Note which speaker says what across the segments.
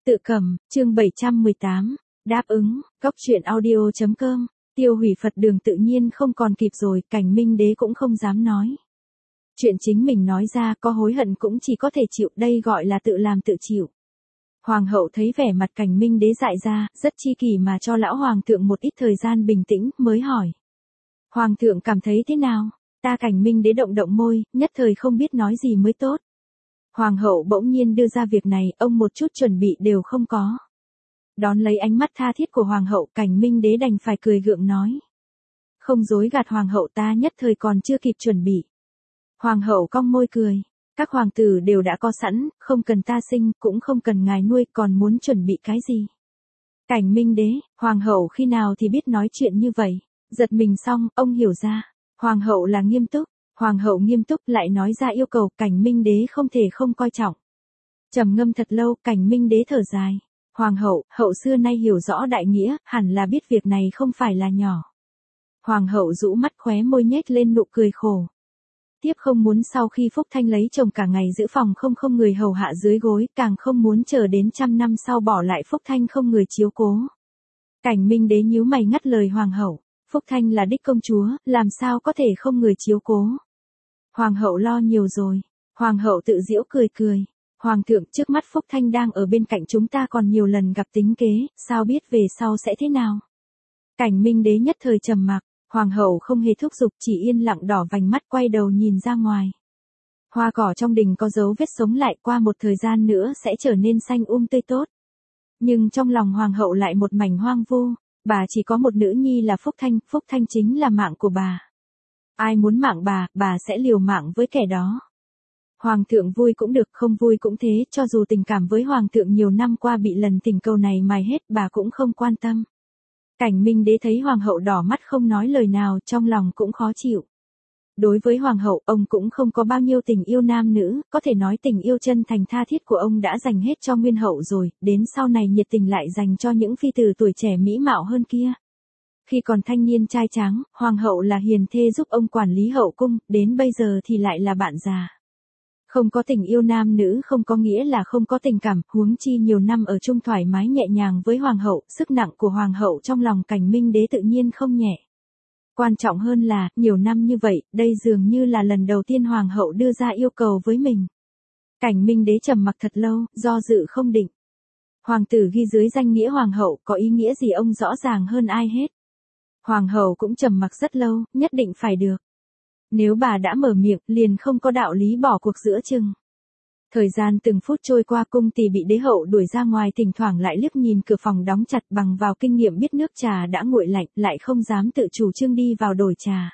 Speaker 1: Tự cầm, chương 718, đáp ứng, góc truyện audio.com, tiêu hủy Phật đường tự nhiên không còn kịp rồi, Cảnh Minh Đế cũng không dám nói. Chuyện chính mình nói ra có hối hận cũng chỉ có thể chịu, đây gọi là tự làm tự chịu. Hoàng hậu thấy vẻ mặt Cảnh Minh Đế dại ra, rất chi kỷ mà cho lão hoàng thượng một ít thời gian bình tĩnh, mới hỏi. Hoàng thượng cảm thấy thế nào? Ta Cảnh Minh Đế động động môi, nhất thời không biết nói gì mới tốt. Hoàng hậu bỗng nhiên đưa ra việc này, ông một chút chuẩn bị đều không có. Đón lấy ánh mắt tha thiết của hoàng hậu, Cảnh Minh Đế đành phải cười gượng nói. Không dối gạt hoàng hậu, ta nhất thời còn chưa kịp chuẩn bị. Hoàng hậu cong môi cười. Các hoàng tử đều đã có sẵn, không cần ta sinh, cũng không cần ngài nuôi, còn muốn chuẩn bị cái gì? Cảnh Minh Đế, hoàng hậu khi nào thì biết nói chuyện như vậy? Giật mình xong, ông hiểu ra. Hoàng hậu là nghiêm túc. Hoàng hậu nghiêm túc lại nói ra yêu cầu, Cảnh Minh Đế không thể không coi trọng. Trầm ngâm thật lâu, Cảnh Minh Đế thở dài. Hoàng hậu, hậu xưa nay hiểu rõ đại nghĩa, hẳn là biết việc này không phải là nhỏ. Hoàng hậu rũ mắt khóe môi nhếch lên nụ cười khổ. Tiếp không muốn sau khi Phúc Thanh lấy chồng cả ngày giữ phòng không người hầu hạ dưới gối, càng không muốn chờ đến 100 năm sau bỏ lại Phúc Thanh không người chiếu cố. Cảnh Minh Đế nhíu mày ngắt lời hoàng hậu. Phúc Thanh là đích công chúa, làm sao có thể không người chiếu cố. Hoàng hậu lo nhiều rồi. Hoàng hậu tự giễu cười cười. Hoàng thượng, trước mắt Phúc Thanh đang ở bên cạnh chúng ta còn nhiều lần gặp tính kế, sao biết về sau sẽ thế nào? Cảnh Minh Đế nhất thời trầm mặc. Hoàng hậu không hề thúc giục, chỉ yên lặng đỏ vành mắt quay đầu nhìn ra ngoài. Hoa cỏ trong đình có dấu vết sống lại, qua một thời gian nữa sẽ trở nên xanh tươi tốt. Nhưng trong lòng hoàng hậu lại một mảnh hoang vu. Bà chỉ có một nữ nhi là Phúc Thanh chính là mạng của bà. Ai muốn mạng bà sẽ liều mạng với kẻ đó. Hoàng thượng vui cũng được, không vui cũng thế, cho dù tình cảm với hoàng thượng nhiều năm qua bị lần tình cầu này mài hết, bà cũng không quan tâm. Cảnh Minh Đế thấy hoàng hậu đỏ mắt không nói lời nào, trong lòng cũng khó chịu. Đối với hoàng hậu, ông cũng không có bao nhiêu tình yêu nam nữ, có thể nói tình yêu chân thành tha thiết của ông đã dành hết cho nguyên hậu rồi, đến sau này nhiệt tình lại dành cho những phi tử tuổi trẻ mỹ mạo hơn kia. Khi còn thanh niên trai tráng, hoàng hậu là hiền thê giúp ông quản lý hậu cung, đến bây giờ thì lại là bạn già. Không có tình yêu nam nữ không có nghĩa là không có tình cảm, huống chi nhiều năm ở chung thoải mái nhẹ nhàng với hoàng hậu, sức nặng của hoàng hậu trong lòng Cảnh Minh Đế tự nhiên không nhẹ. Quan trọng hơn là, nhiều năm như vậy, đây dường như là lần đầu tiên hoàng hậu đưa ra yêu cầu với mình. Cảnh Minh Đế trầm mặc thật lâu, do dự không định. Hoàng tử ghi dưới danh nghĩa hoàng hậu, có ý nghĩa gì ông rõ ràng hơn ai hết. Hoàng hậu cũng trầm mặc rất lâu, nhất định phải được. Nếu bà đã mở miệng, liền không có đạo lý bỏ cuộc giữa chừng. Thời gian từng phút trôi qua, cung tỳ bị đế hậu đuổi ra ngoài, thỉnh thoảng lại liếc nhìn cửa phòng đóng chặt, bằng vào kinh nghiệm biết nước trà đã nguội lạnh, lại không dám tự chủ trương đi vào đổi trà.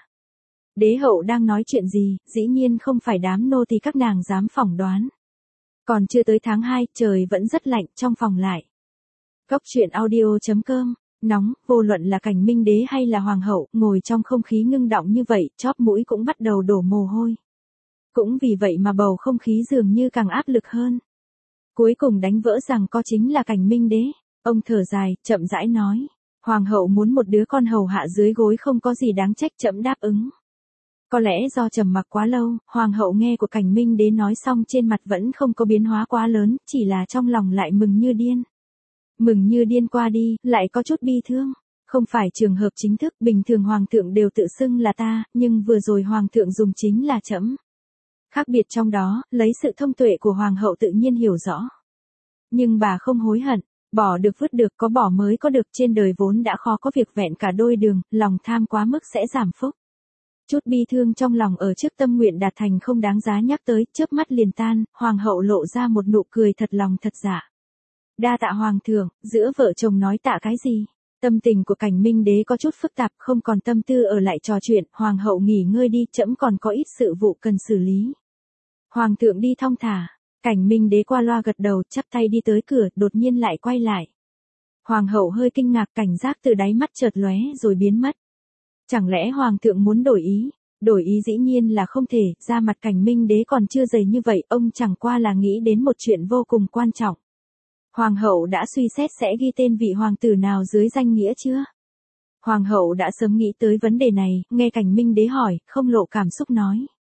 Speaker 1: Đế hậu đang nói chuyện gì, dĩ nhiên không phải đám nô tỳ các nàng dám phỏng đoán. Còn chưa tới tháng 2, trời vẫn rất lạnh, trong phòng lại. Góc truyện audio.com, nóng, vô luận là Cảnh Minh Đế hay là hoàng hậu, ngồi trong không khí ngưng đọng như vậy, chóp mũi cũng bắt đầu đổ mồ hôi. Cũng vì vậy mà bầu không khí dường như càng áp lực hơn. Cuối cùng đánh vỡ rằng có chính là Cảnh Minh Đế. Ông thở dài, chậm rãi nói. Hoàng hậu muốn một đứa con hầu hạ dưới gối không có gì đáng trách, chậm đáp ứng. Có lẽ do trầm mặc quá lâu, hoàng hậu nghe của Cảnh Minh Đế nói xong trên mặt vẫn không có biến hóa quá lớn, chỉ là trong lòng lại mừng như điên. Mừng như điên qua đi, lại có chút bi thương. Không phải trường hợp chính thức, bình thường hoàng thượng đều tự xưng là ta, nhưng vừa rồi hoàng thượng dùng chính là trẫm. Khác biệt trong đó, lấy sự thông tuệ của hoàng hậu tự nhiên hiểu rõ. Nhưng bà không hối hận, bỏ được vứt được, có bỏ mới có được, trên đời vốn đã khó có việc vẹn cả đôi đường, lòng tham quá mức sẽ giảm phúc. Chút bi thương trong lòng ở trước tâm nguyện đạt thành không đáng giá nhắc tới, chớp mắt liền tan, hoàng hậu lộ ra một nụ cười thật lòng thật dạ. Đa tạ hoàng thượng, giữa vợ chồng nói tạ cái gì? Tâm tình của Cảnh Minh Đế có chút phức tạp, không còn tâm tư ở lại trò chuyện, hoàng hậu nghỉ ngơi đi, trẫm còn có ít sự vụ cần xử lý. Hoàng thượng đi thong thả. Cảnh Minh Đế qua loa gật đầu, chắp tay đi tới cửa, đột nhiên lại quay lại. Hoàng hậu hơi kinh ngạc, cảnh giác từ đáy mắt chợt lóe rồi biến mất. Chẳng lẽ hoàng thượng muốn đổi ý? Đổi ý dĩ nhiên là không thể, da mặt Cảnh Minh Đế còn chưa dày như vậy, ông chẳng qua là nghĩ đến một chuyện vô cùng quan trọng. Hoàng hậu đã suy xét sẽ ghi tên vị hoàng tử nào dưới danh nghĩa chưa? Hoàng hậu đã sớm nghĩ tới vấn đề này, nghe Cảnh Minh Đế hỏi, không lộ cảm xúc nói.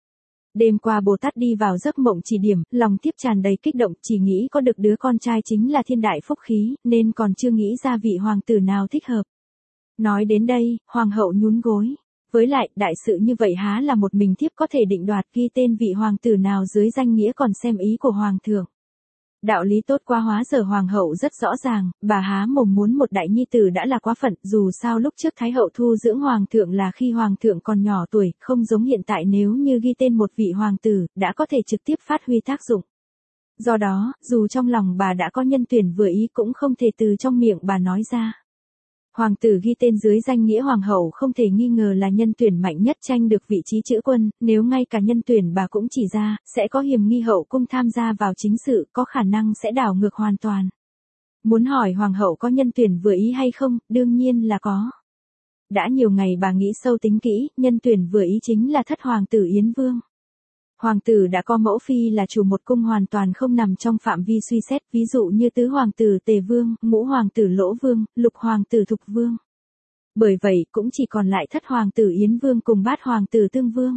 Speaker 1: Đêm qua Bồ Tát đi vào giấc mộng chỉ điểm, lòng tiếp tràn đầy kích động, chỉ nghĩ có được đứa con trai chính là thiên đại phúc khí, nên còn chưa nghĩ ra vị hoàng tử nào thích hợp. Nói đến đây, hoàng hậu nhún gối. Với lại, đại sự như vậy há là một mình thiếp có thể định đoạt ghi tên vị hoàng tử nào dưới danh nghĩa, còn xem ý của hoàng thượng. Đạo lý tốt quá, hóa giờ hoàng hậu rất rõ ràng, bà há mồm muốn một đại nhi tử đã là quá phận, dù sao lúc trước thái hậu thu dưỡng hoàng thượng là khi hoàng thượng còn nhỏ tuổi, không giống hiện tại, nếu như ghi tên một vị hoàng tử, đã có thể trực tiếp phát huy tác dụng. Do đó, dù trong lòng bà đã có nhân tuyển vừa ý cũng không thể từ trong miệng bà nói ra. Hoàng tử ghi tên dưới danh nghĩa hoàng hậu không thể nghi ngờ là nhân tuyển mạnh nhất tranh được vị trí chữ quân, nếu ngay cả nhân tuyển bà cũng chỉ ra, sẽ có hiềm nghi hậu cung tham gia vào chính sự, có khả năng sẽ đảo ngược hoàn toàn. Muốn hỏi hoàng hậu có nhân tuyển vừa ý hay không, đương nhiên là có. Đã nhiều ngày bà nghĩ sâu tính kỹ, nhân tuyển vừa ý chính là thất hoàng tử Yến Vương. Hoàng tử đã có mẫu phi là chủ một cung hoàn toàn không nằm trong phạm vi suy xét, ví dụ như tứ hoàng tử Tề Vương, ngũ hoàng tử Lỗ Vương, lục hoàng tử Thục Vương. Bởi vậy, cũng chỉ còn lại thất hoàng tử Yến Vương cùng bát hoàng tử Tương Vương.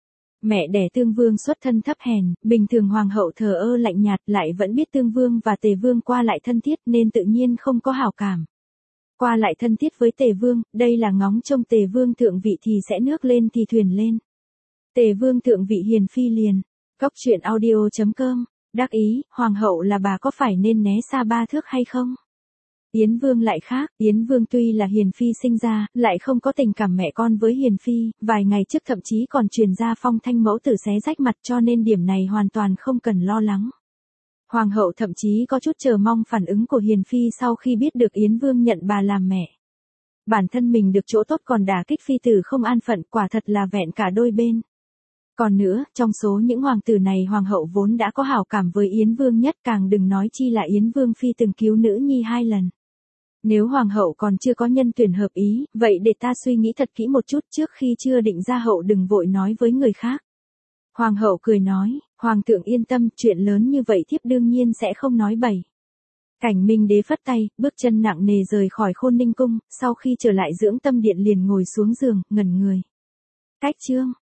Speaker 1: Mẹ đẻ Tương Vương xuất thân thấp hèn, bình thường hoàng hậu thờ ơ lạnh nhạt, lại vẫn biết Tương Vương và Tề Vương qua lại thân thiết nên tự nhiên không có hảo cảm. Qua lại thân thiết với Tề Vương, đây là ngóng trông Tề Vương thượng vị thì sẽ nước lên thì thuyền lên. Tề Vương thượng vị hiền phi liền. Cóc truyện audio.com. Đắc ý, hoàng hậu là bà có phải nên né xa 3 thước hay không? Yến Vương lại khác, Yến Vương tuy là hiền phi sinh ra, lại không có tình cảm mẹ con với hiền phi, vài ngày trước thậm chí còn truyền ra phong thanh mẫu tử xé rách mặt, cho nên điểm này hoàn toàn không cần lo lắng. Hoàng hậu thậm chí có chút chờ mong phản ứng của hiền phi sau khi biết được Yến Vương nhận bà làm mẹ. Bản thân mình được chỗ tốt còn đả kích phi tử không an phận, quả thật là vẹn cả đôi bên. Còn nữa, trong số những hoàng tử này hoàng hậu vốn đã có hảo cảm với Yến Vương nhất, càng đừng nói chi là Yến Vương phi từng cứu nữ nhi 2 lần. Nếu hoàng hậu còn chưa có nhân tuyển hợp ý, vậy để ta suy nghĩ thật kỹ một chút, trước khi chưa định ra hậu đừng vội nói với người khác. Hoàng hậu cười nói, hoàng thượng yên tâm, chuyện lớn như vậy thiếp đương nhiên sẽ không nói bậy. Cảnh Minh Đế phất tay, bước chân nặng nề rời khỏi Khôn Ninh cung, sau khi trở lại dưỡng tâm điện liền ngồi xuống giường, ngẩn người. Cách chương